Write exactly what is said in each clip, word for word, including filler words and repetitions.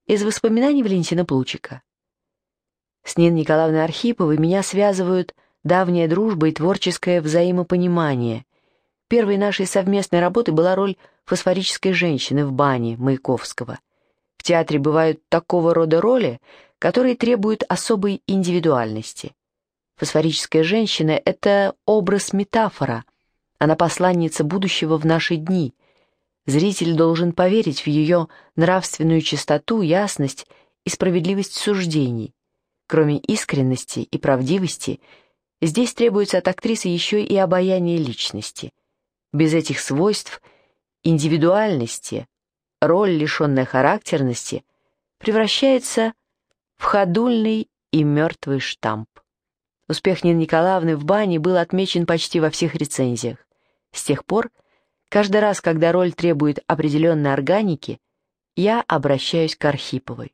из воспоминаний Валентина Плучика. С Ниной Николаевной Архиповой меня связывают давняя дружба и творческое взаимопонимание. Первой нашей совместной работой была роль фосфорической женщины в бане Маяковского. В театре бывают такого рода роли, которые требуют особой индивидуальности. Фосфорическая женщина — это образ-метафора, она посланница будущего в наши дни. Зритель должен поверить в ее нравственную чистоту, ясность и справедливость суждений. Кроме искренности и правдивости, здесь требуется от актрисы еще и обаяние личности. Без этих свойств, индивидуальности, роль, лишенная характерности, превращается в ходульный и мертвый штамп. Успех Нины Николаевны в бане был отмечен почти во всех рецензиях. С тех пор, каждый раз, когда роль требует определенной органики, я обращаюсь к Архиповой.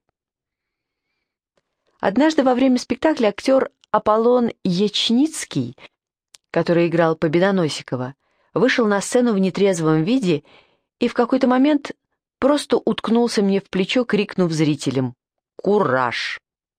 Однажды во время спектакля актер Аполлон Ячницкий, который играл Победоносикова, вышел на сцену в нетрезвом виде и в какой-то момент просто уткнулся мне в плечо, крикнув зрителям «Кураж!».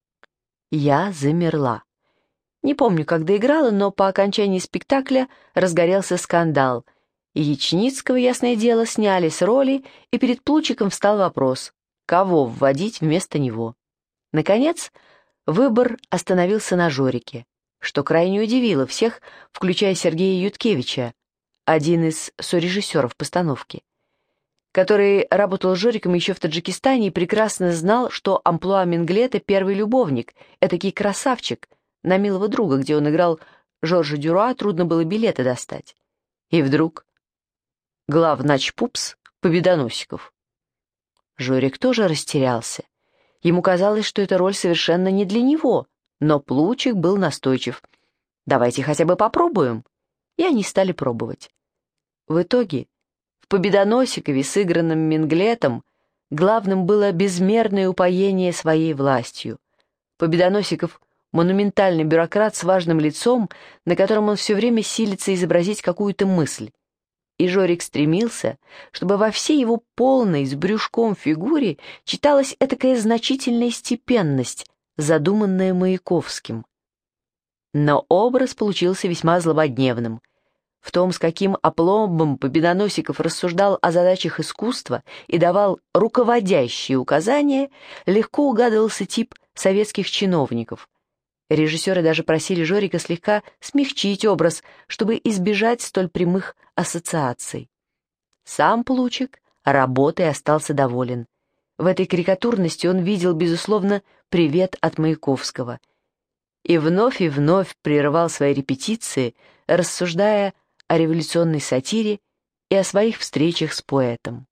Я замерла. Не помню, когда играла, но по окончании спектакля разгорелся скандал. И Ячницкого, ясное дело, сняли с роли, и перед Плучиком встал вопрос, кого вводить вместо него. Наконец, выбор остановился на Жорике, что крайне удивило всех, включая Сергея Юткевича, один из сорежиссеров постановки, который работал с Жориком еще в Таджикистане и прекрасно знал, что амплуа Менглета — первый любовник, этакий красавчик, на «Милого друга», где он играл Жоржа Дюруа, трудно было билеты достать. И вдруг главнач-пупс Победоносиков. Жорик тоже растерялся. Ему казалось, что эта роль совершенно не для него, но Плучик был настойчив. «Давайте хотя бы попробуем». И они стали пробовать. В итоге в Победоносикове, сыгранном Менглетом, главным было безмерное упоение своей властью. Победоносиков — монументальный бюрократ с важным лицом, на котором он все время силится изобразить какую-то мысль. И Жорик стремился, чтобы во всей его полной, с брюшком фигуре читалась этакая значительная степенность, задуманная Маяковским. Но образ получился весьма злободневным. В том, с каким опломбом Победоносиков рассуждал о задачах искусства и давал руководящие указания, легко угадывался тип советских чиновников. Режиссеры даже просили Жорика слегка смягчить образ, чтобы избежать столь прямых ассоциаций. Сам Плучик работой остался доволен. В этой карикатурности он видел, безусловно, привет от Маяковского. И вновь и вновь прерывал свои репетиции, рассуждая о революционной сатире и о своих встречах с поэтом.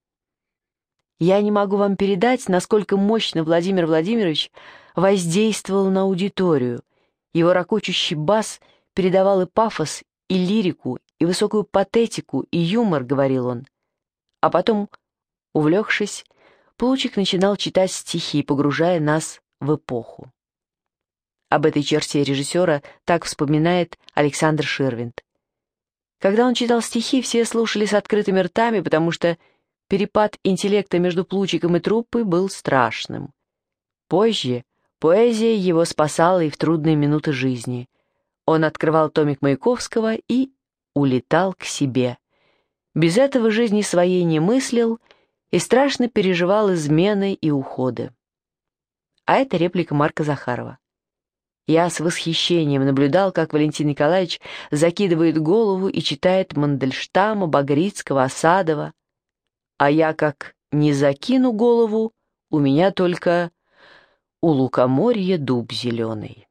Я не могу вам передать, насколько мощно Владимир Владимирович воздействовал на аудиторию. Его ракочущий бас передавал и пафос, и лирику, и высокую патетику, и юмор, говорил он. А потом, увлекшись, Плучик начинал читать стихи, погружая нас в эпоху. Об этой черте режиссера так вспоминает Александр Ширвинд. Когда он читал стихи, все слушали с открытыми ртами, потому что перепад интеллекта между Плучиком и труппой был страшным. Позже поэзия его спасала и в трудные минуты жизни. Он открывал томик Маяковского и улетал к себе. Без этого жизни своей не мыслил и страшно переживал измены и уходы. А это реплика Марка Захарова. Я с восхищением наблюдал, как Валентин Николаевич закидывает голову и читает Мандельштама, Багрицкого, Осадова. А я как не закину голову, у меня только у лукоморья дуб зеленый.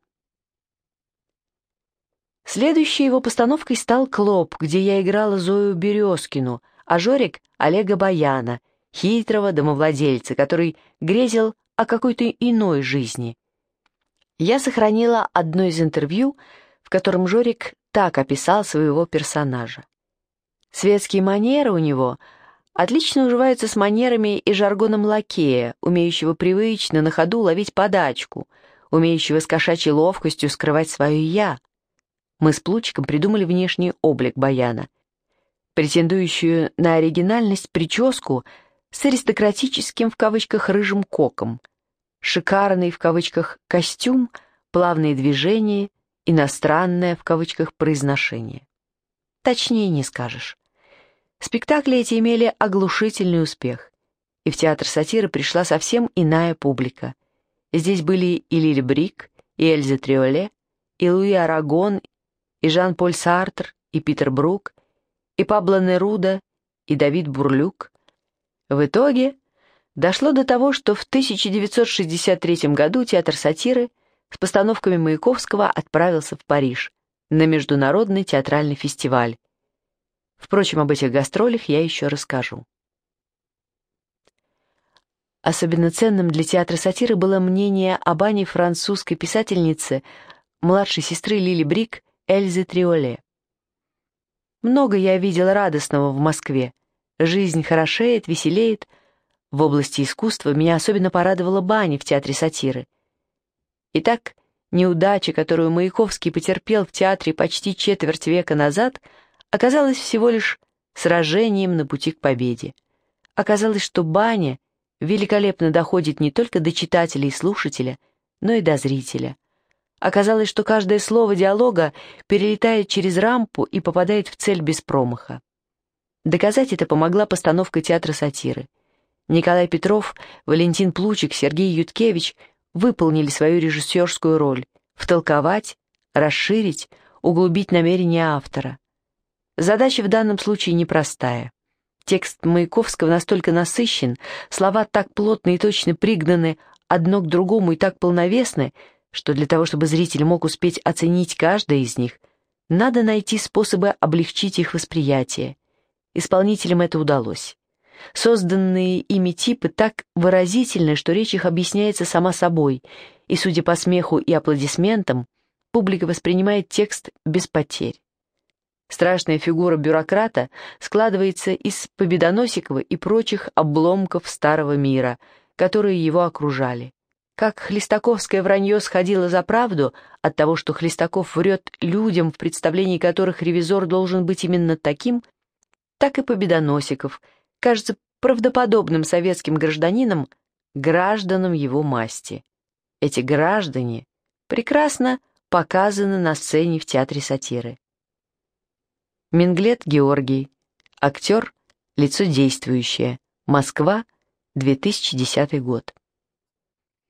Следующей его постановкой стал «Клоп», где я играла Зою Березкину, а Жорик — Олега Баяна, хитрого домовладельца, который грезил о какой-то иной жизни. Я сохранила одно из интервью, в котором Жорик так описал своего персонажа. Светские манеры у него отлично уживаются с манерами и жаргоном лакея, умеющего привычно на ходу ловить подачку, умеющего с кошачьей ловкостью скрывать свое «я». Мы с Плучиком придумали внешний облик Баяна, претендующую на оригинальность прическу с аристократическим в кавычках рыжим коком, шикарный в кавычках костюм, плавные движения, иностранное в кавычках произношение. Точнее не скажешь. Спектакли эти имели оглушительный успех, и в театр сатиры пришла совсем иная публика. Здесь были и Лили Брик, и Эльза Триоле, и Луи Арагон, и Жан-Поль Сартр, и Питер Брук, и Пабло Неруда, и Давид Бурлюк. В итоге дошло до того, что в тысяча девятьсот шестьдесят третьем году театр сатиры с постановками Маяковского отправился в Париж на международный театральный фестиваль. Впрочем, об этих гастролях я еще расскажу. Особенно ценным для театра сатиры было мнение об Ане французской писательницы, младшей сестры Лили Брик, Эльзы Триоле. Много я видела радостного в Москве. Жизнь хорошеет, веселеет. В области искусства меня особенно порадовала баня в театре сатиры. Итак, неудача, которую Маяковский потерпел в театре почти четверть века назад, оказалась всего лишь сражением на пути к победе. Оказалось, что баня великолепно доходит не только до читателя и слушателя, но и до зрителя. Оказалось, что каждое слово диалога перелетает через рампу и попадает в цель без промаха. Доказать это помогла постановка театра сатиры. Николай Петров, Валентин Плучик, Сергей Юткевич выполнили свою режиссерскую роль — втолковать, расширить, углубить намерения автора. Задача в данном случае непростая. Текст Маяковского настолько насыщен, слова так плотно и точно пригнаны одно к другому и так полновесны, что для того, чтобы зритель мог успеть оценить каждое из них, надо найти способы облегчить их восприятие. Исполнителям это удалось. Созданные ими типы так выразительны, что речь их объясняется сама собой, и, судя по смеху и аплодисментам, публика воспринимает текст без потерь. Страшная фигура бюрократа складывается из Победоносикова и прочих обломков старого мира, которые его окружали. Как хлестаковское вранье сходило за правду от того, что Хлестаков врет людям, в представлении которых ревизор должен быть именно таким, так и Победоносиков кажется правдоподобным советским гражданином, гражданам его масти. Эти граждане прекрасно показаны на сцене в театре сатиры. Минглет Георгий. Актер, лицо действующее. Москва, две тысячи десятый год.